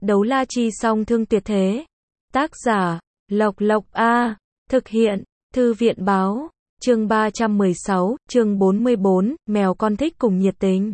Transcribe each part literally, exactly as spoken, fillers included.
Đấu la chi song thương tuyệt thế. Tác giả, Lộc Lộc A. Thực hiện, Thư viện báo. Chương ba trăm mười sáu, chương bốn mươi bốn, mèo con thích cùng nhiệt tình.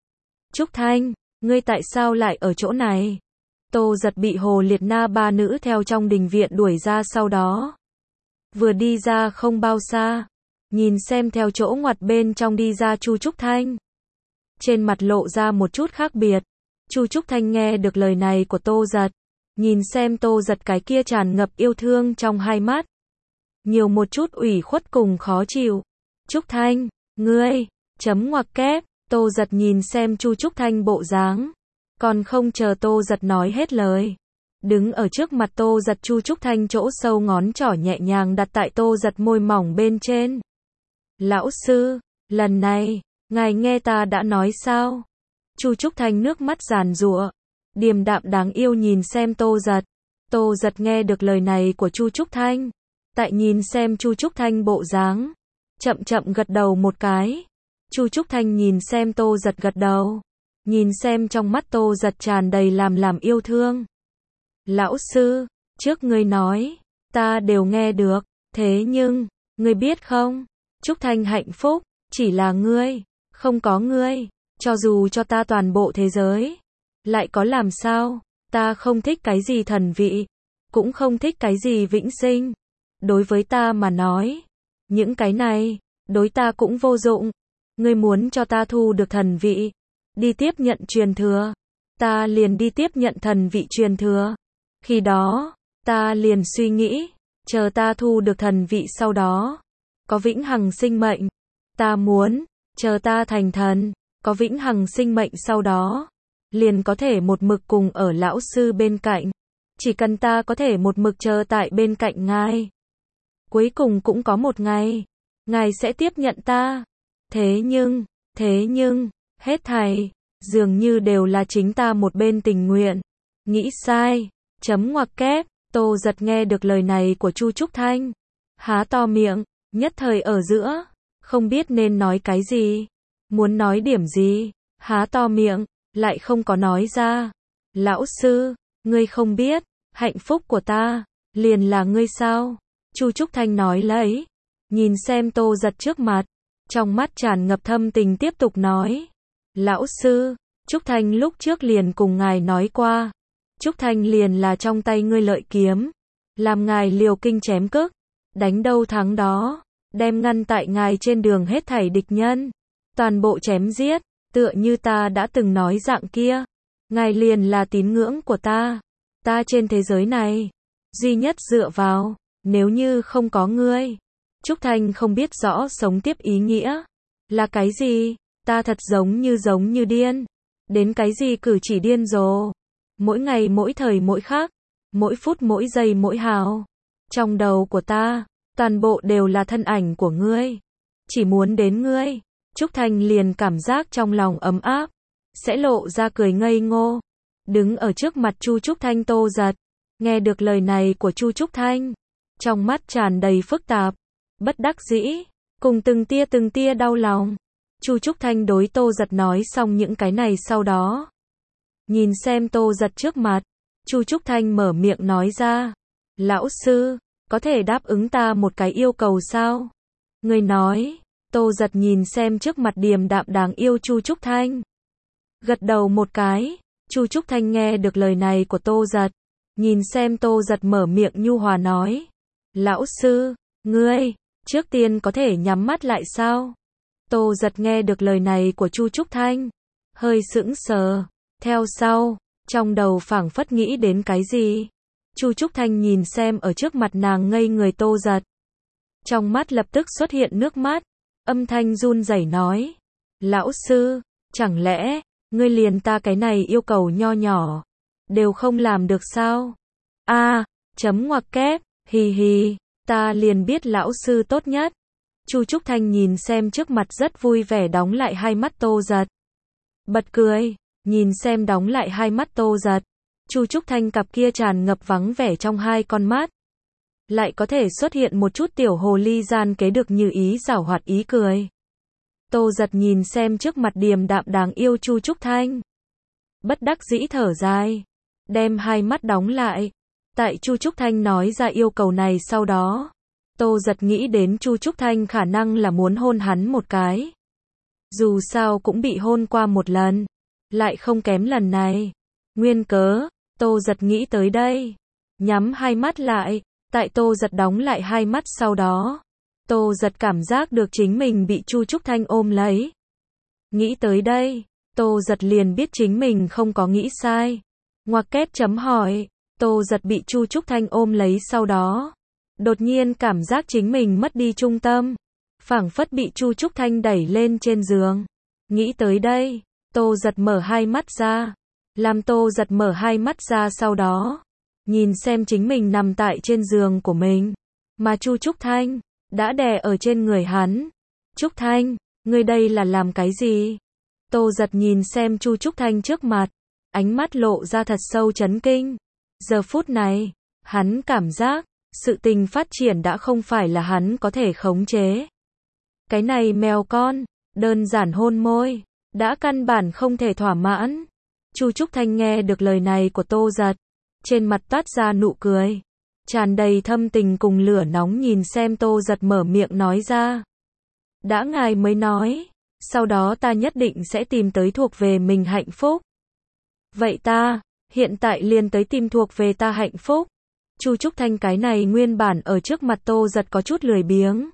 Trúc Thanh, ngươi tại sao lại ở chỗ này? Tô Giật bị Hồ Liệt Na ba nữ theo trong đình viện đuổi ra sau đó. Vừa đi ra không bao xa, nhìn xem theo chỗ ngoặt bên trong đi ra Chu Trúc Thanh. Trên mặt lộ ra một chút khác biệt. Chu Trúc Thanh nghe được lời này của Tô Giật, nhìn xem Tô Giật cái kia tràn ngập yêu thương trong hai mắt, nhiều một chút ủy khuất cùng khó chịu. Trúc Thanh, ngươi, chấm ngoặc kép. Tô Giật nhìn xem Chu Trúc Thanh bộ dáng, còn không chờ Tô Giật nói hết lời. Đứng ở trước mặt Tô Giật, Chu Trúc Thanh chỗ sâu ngón trỏ nhẹ nhàng đặt tại Tô Giật môi mỏng bên trên. Lão sư, lần này, ngài nghe ta đã nói sao? Chu Trúc Thanh nước mắt giàn giụa, điềm đạm đáng yêu nhìn xem Tô Giật. Tô Giật nghe được lời này của Chu Trúc Thanh, tại nhìn xem Chu Trúc Thanh bộ dáng, chậm chậm gật đầu một cái. Chu Trúc Thanh nhìn xem Tô Giật gật đầu, nhìn xem trong mắt Tô Giật tràn đầy làm làm yêu thương. Lão sư, trước ngươi nói, ta đều nghe được, thế nhưng, ngươi biết không, Trúc Thanh hạnh phúc, chỉ là ngươi, không có ngươi, cho dù cho ta toàn bộ thế giới, lại có làm sao, ta không thích cái gì thần vị, cũng không thích cái gì vĩnh sinh. Đối với ta mà nói, những cái này, đối ta cũng vô dụng. Ngươi muốn cho ta thu được thần vị, đi tiếp nhận truyền thừa, ta liền đi tiếp nhận thần vị truyền thừa. Khi đó, ta liền suy nghĩ, chờ ta thu được thần vị sau đó, có vĩnh hằng sinh mệnh. Ta muốn, chờ ta thành thần, có vĩnh hằng sinh mệnh sau đó, liền có thể một mực cùng ở lão sư bên cạnh. Chỉ cần ta có thể một mực chờ tại bên cạnh ngài, cuối cùng cũng có một ngày, ngài sẽ tiếp nhận ta. Thế nhưng, thế nhưng, hết thảy, dường như đều là chính ta một bên tình nguyện. Nghĩ sai, chấm ngoặc kép. Tô Giật nghe được lời này của Chu Trúc Thanh, há to miệng, nhất thời ở giữa, không biết nên nói cái gì, muốn nói điểm gì, há to miệng, lại không có nói ra. Lão sư, ngươi không biết, hạnh phúc của ta, liền là ngươi sao? Chu Trúc Thanh nói lấy, nhìn xem Tô Giật trước mặt, trong mắt tràn ngập thâm tình tiếp tục nói. Lão sư, Trúc Thanh lúc trước liền cùng ngài nói qua, Trúc Thanh liền là trong tay ngươi lợi kiếm, làm ngài liều kinh chém cước, đánh đâu thắng đó, đem ngăn tại ngài trên đường hết thảy địch nhân, toàn bộ chém giết, tựa như ta đã từng nói dạng kia, ngài liền là tín ngưỡng của ta, ta trên thế giới này, duy nhất dựa vào, nếu như không có ngươi. Trúc Thanh không biết rõ sống tiếp ý nghĩa là cái gì, ta thật giống như giống như điên, đến cái gì cử chỉ điên rồ, mỗi ngày mỗi thời mỗi khắc, mỗi phút mỗi giây mỗi hào, trong đầu của ta, toàn bộ đều là thân ảnh của ngươi, chỉ muốn đến ngươi. Trúc Thanh liền cảm giác trong lòng ấm áp, sẽ lộ ra cười ngây ngô, đứng ở trước mặt Chu Trúc Thanh. Tô Giật nghe được lời này của Chu Trúc Thanh, trong mắt tràn đầy phức tạp, bất đắc dĩ, cùng từng tia từng tia đau lòng. Chu Trúc Thanh đối Tô Giật nói xong những cái này sau đó, nhìn xem Tô Giật trước mặt, Chu Trúc Thanh mở miệng nói ra. Lão sư, có thể đáp ứng ta một cái yêu cầu sao? Ngươi nói. Tô Giật nhìn xem trước mặt điềm đạm đáng yêu Chu Trúc Thanh, gật đầu một cái. Chu Trúc Thanh nghe được lời này của Tô Giật, nhìn xem Tô Giật mở miệng nhu hòa nói. Lão sư, ngươi, trước tiên có thể nhắm mắt lại sao? Tô Giật nghe được lời này của Chu Trúc Thanh, hơi sững sờ, theo sau, trong đầu phảng phất nghĩ đến cái gì. Chu Trúc Thanh nhìn xem ở trước mặt nàng ngây người Tô Giật, trong mắt lập tức xuất hiện nước mắt, âm thanh run rẩy nói. Lão sư, chẳng lẽ, ngươi liền ta cái này yêu cầu nho nhỏ, đều không làm được sao? A, à, chấm ngoặc kép, hì hì, ta liền biết lão sư tốt nhất. Chu Trúc Thanh nhìn xem trước mặt rất vui vẻ đóng lại hai mắt Tô Giật, bật cười, nhìn xem đóng lại hai mắt Tô Giật, Chu Trúc Thanh cặp kia tràn ngập vắng vẻ trong hai con mắt, lại có thể xuất hiện một chút tiểu hồ ly gian kế được như ý giảo hoạt ý cười. Tô Giật nhìn xem trước mặt điềm đạm đáng yêu Chu Trúc Thanh, bất đắc dĩ thở dài, đem hai mắt đóng lại. Tại Chu Trúc Thanh nói ra yêu cầu này sau đó, Tô Giật nghĩ đến Chu Trúc Thanh khả năng là muốn hôn hắn một cái. Dù sao cũng bị hôn qua một lần, lại không kém lần này. Nguyên cớ, Tô Giật nghĩ tới đây, nhắm hai mắt lại. Tại Tô Giật đóng lại hai mắt sau đó, Tô Giật cảm giác được chính mình bị Chu Trúc Thanh ôm lấy. Nghĩ tới đây, Tô Giật liền biết chính mình không có nghĩ sai. Ngoặc kép chấm hỏi, Tô Giật bị Chu Trúc Thanh ôm lấy sau đó, đột nhiên cảm giác chính mình mất đi trung tâm, phảng phất bị Chu Trúc Thanh đẩy lên trên giường. Nghĩ tới đây, Tô Giật mở hai mắt ra. Làm Tô Giật mở hai mắt ra sau đó, nhìn xem chính mình nằm tại trên giường của mình, mà Chu Trúc Thanh đã đè ở trên người hắn. Trúc Thanh, ngươi đây là làm cái gì? Tô Giật nhìn xem Chu Trúc Thanh trước mặt, ánh mắt lộ ra thật sâu chấn kinh. Giờ phút này, hắn cảm giác, sự tình phát triển đã không phải là hắn có thể khống chế. Cái này mèo con, đơn giản hôn môi, đã căn bản không thể thỏa mãn. Chu Trúc Thanh nghe được lời này của Tô Giật, trên mặt toát ra nụ cười, tràn đầy thâm tình cùng lửa nóng nhìn xem Tô Giật mở miệng nói ra. Đã ngài mới nói, sau đó ta nhất định sẽ tìm tới thuộc về mình hạnh phúc. Vậy ta, hiện tại liền tới tìm thuộc về ta hạnh phúc. Chu Trúc Thanh cái này nguyên bản ở trước mặt Tô Giật có chút lười biếng.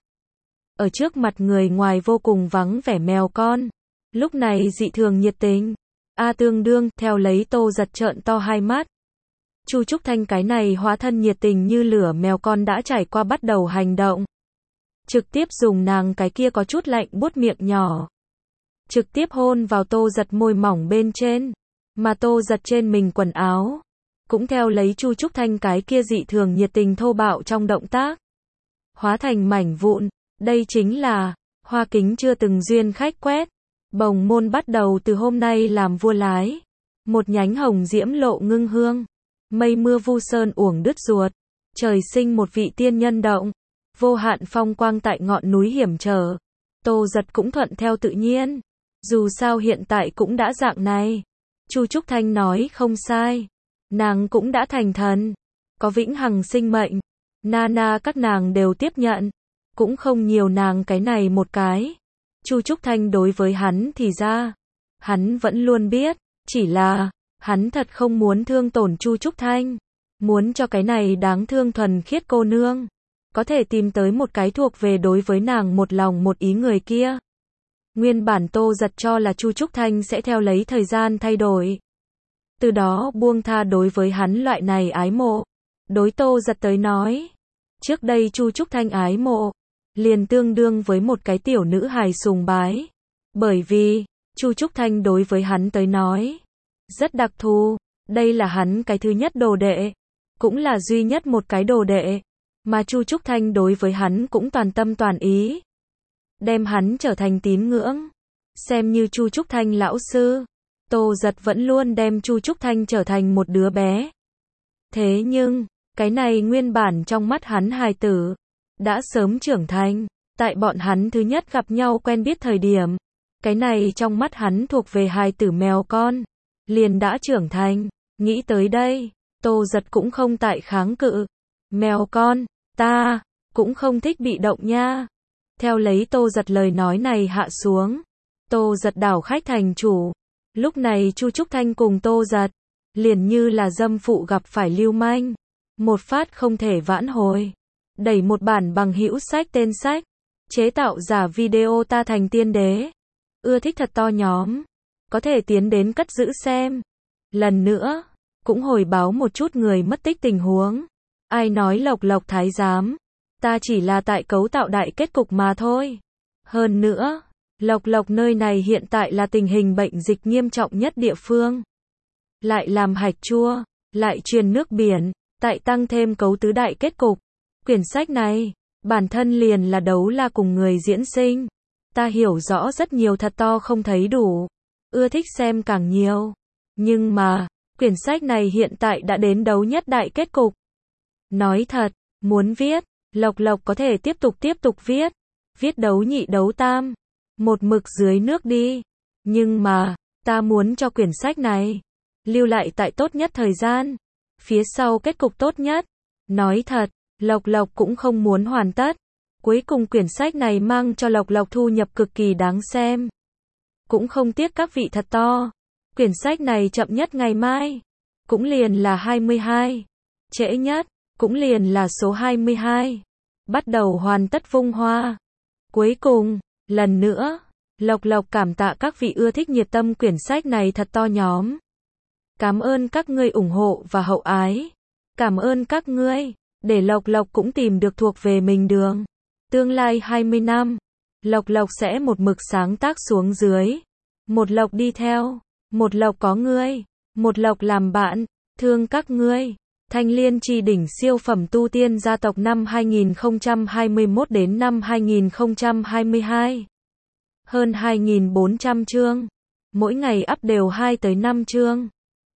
Ở trước mặt người ngoài vô cùng vắng vẻ mèo con. Lúc này dị thường nhiệt tình. A tương đương, theo lấy Tô Giật trợn to hai mắt. Chu Trúc Thanh cái này hóa thân nhiệt tình như lửa mèo con đã trải qua bắt đầu hành động. Trực tiếp dùng nàng cái kia có chút lạnh buốt miệng nhỏ. Trực tiếp hôn vào Tô Giật môi mỏng bên trên. Mà Tô Giật trên mình quần áo. Cũng theo lấy Chu Trúc Thanh cái kia dị thường nhiệt tình thô bạo trong động tác. Hóa thành mảnh vụn. Đây chính là hoa kính chưa từng duyên khách quét. Bồng môn bắt đầu từ hôm nay làm vua lái. Một nhánh hồng diễm lộ ngưng hương. Mây mưa vu sơn uổng đứt ruột. Trời sinh một vị tiên nhân động. Vô hạn phong quang tại ngọn núi hiểm trở. Tô Giật cũng thuận theo tự nhiên. Dù sao hiện tại cũng đã dạng này. Chu Trúc Thanh nói không sai. Nàng cũng đã thành thần. Có vĩnh hằng sinh mệnh. Nana các nàng đều tiếp nhận. Cũng không nhiều nàng cái này một cái. Chu Trúc Thanh đối với hắn thì ra, hắn vẫn luôn biết, chỉ là, hắn thật không muốn thương tổn Chu Trúc Thanh. Muốn cho cái này đáng thương thuần khiết cô nương, có thể tìm tới một cái thuộc về đối với nàng một lòng một ý người kia. Nguyên bản Tô Giật cho là Chu Trúc Thanh sẽ theo lấy thời gian thay đổi. Từ đó buông tha đối với hắn loại này ái mộ. Đối Tô Giật tới nói, trước đây Chu Trúc Thanh ái mộ, liền tương đương với một cái tiểu nữ hài sùng bái. Bởi vì, Chu Trúc Thanh đối với hắn tới nói, rất đặc thù, đây là hắn cái thứ nhất đồ đệ, cũng là duy nhất một cái đồ đệ, mà Chu Trúc Thanh đối với hắn cũng toàn tâm toàn ý. Đem hắn trở thành tín ngưỡng, xem như Chu Trúc Thanh lão sư. Tô Giật vẫn luôn đem Chu Trúc Thanh trở thành một đứa bé. Thế nhưng, cái này nguyên bản trong mắt hắn hài tử, đã sớm trưởng thành. Tại bọn hắn thứ nhất gặp nhau quen biết thời điểm, cái này trong mắt hắn thuộc về hài tử mèo con, liền đã trưởng thành. Nghĩ tới đây, Tô Giật cũng không tại kháng cự. Mèo con, ta cũng không thích bị động nha. Theo lấy Tô Giật lời nói này hạ xuống, Tô Giật đảo khách thành chủ. Lúc này Chu Trúc Thanh cùng Tô Giật, liền như là dâm phụ gặp phải lưu manh, một phát không thể vãn hồi. Đẩy một bản bằng hữu sách tên sách, chế tạo giả video ta thành tiên đế. Ưa thích thật to nhóm, có thể tiến đến cất giữ xem. Lần nữa, cũng hồi báo một chút người mất tích tình huống. Ai nói Lộc Lộc thái giám, ta chỉ là tại cấu tạo đại kết cục mà thôi. Hơn nữa, Lộc Lộc nơi này hiện tại là tình hình bệnh dịch nghiêm trọng nhất địa phương. Lại làm hạch chua, lại truyền nước biển, tại tăng thêm cấu tứ đại kết cục. Quyển sách này, bản thân liền là đấu la cùng người diễn sinh. Ta hiểu rõ rất nhiều thật to không thấy đủ. Ưa thích xem càng nhiều. Nhưng mà, quyển sách này hiện tại đã đến đấu nhất đại kết cục. Nói thật, muốn viết, Lộc Lộc có thể tiếp tục tiếp tục viết. Viết đấu nhị đấu tam. Một mực dưới nước đi. Nhưng mà, ta muốn cho quyển sách này lưu lại tại tốt nhất thời gian, phía sau kết cục tốt nhất. Nói thật, Lộc Lộc cũng không muốn hoàn tất. Cuối cùng quyển sách này mang cho Lộc Lộc thu nhập cực kỳ đáng xem. Cũng không tiếc các vị thật to. Quyển sách này chậm nhất ngày mai, cũng liền là hai mươi hai. Trễ nhất, cũng liền là số hai mươi hai. Bắt đầu hoàn tất vung hoa. Cuối cùng, lần nữa, Lộc Lộc cảm tạ các vị ưa thích nhiệt tâm quyển sách này thật to nhóm. Cảm ơn các ngươi ủng hộ và hậu ái. Cảm ơn các ngươi, để Lộc Lộc cũng tìm được thuộc về mình đường. Tương lai hai mươi năm, Lộc Lộc sẽ một mực sáng tác xuống dưới. Một Lộc đi theo, một Lộc có ngươi, một Lộc làm bạn, thương các ngươi. Thanh Liên Chi đỉnh siêu phẩm tu tiên gia tộc năm hai nghìn không trăm hai mươi mốt đến năm hai nghìn không trăm hai mươi hai. Hơn hai nghìn bốn trăm chương. Mỗi ngày up đều hai tới năm chương.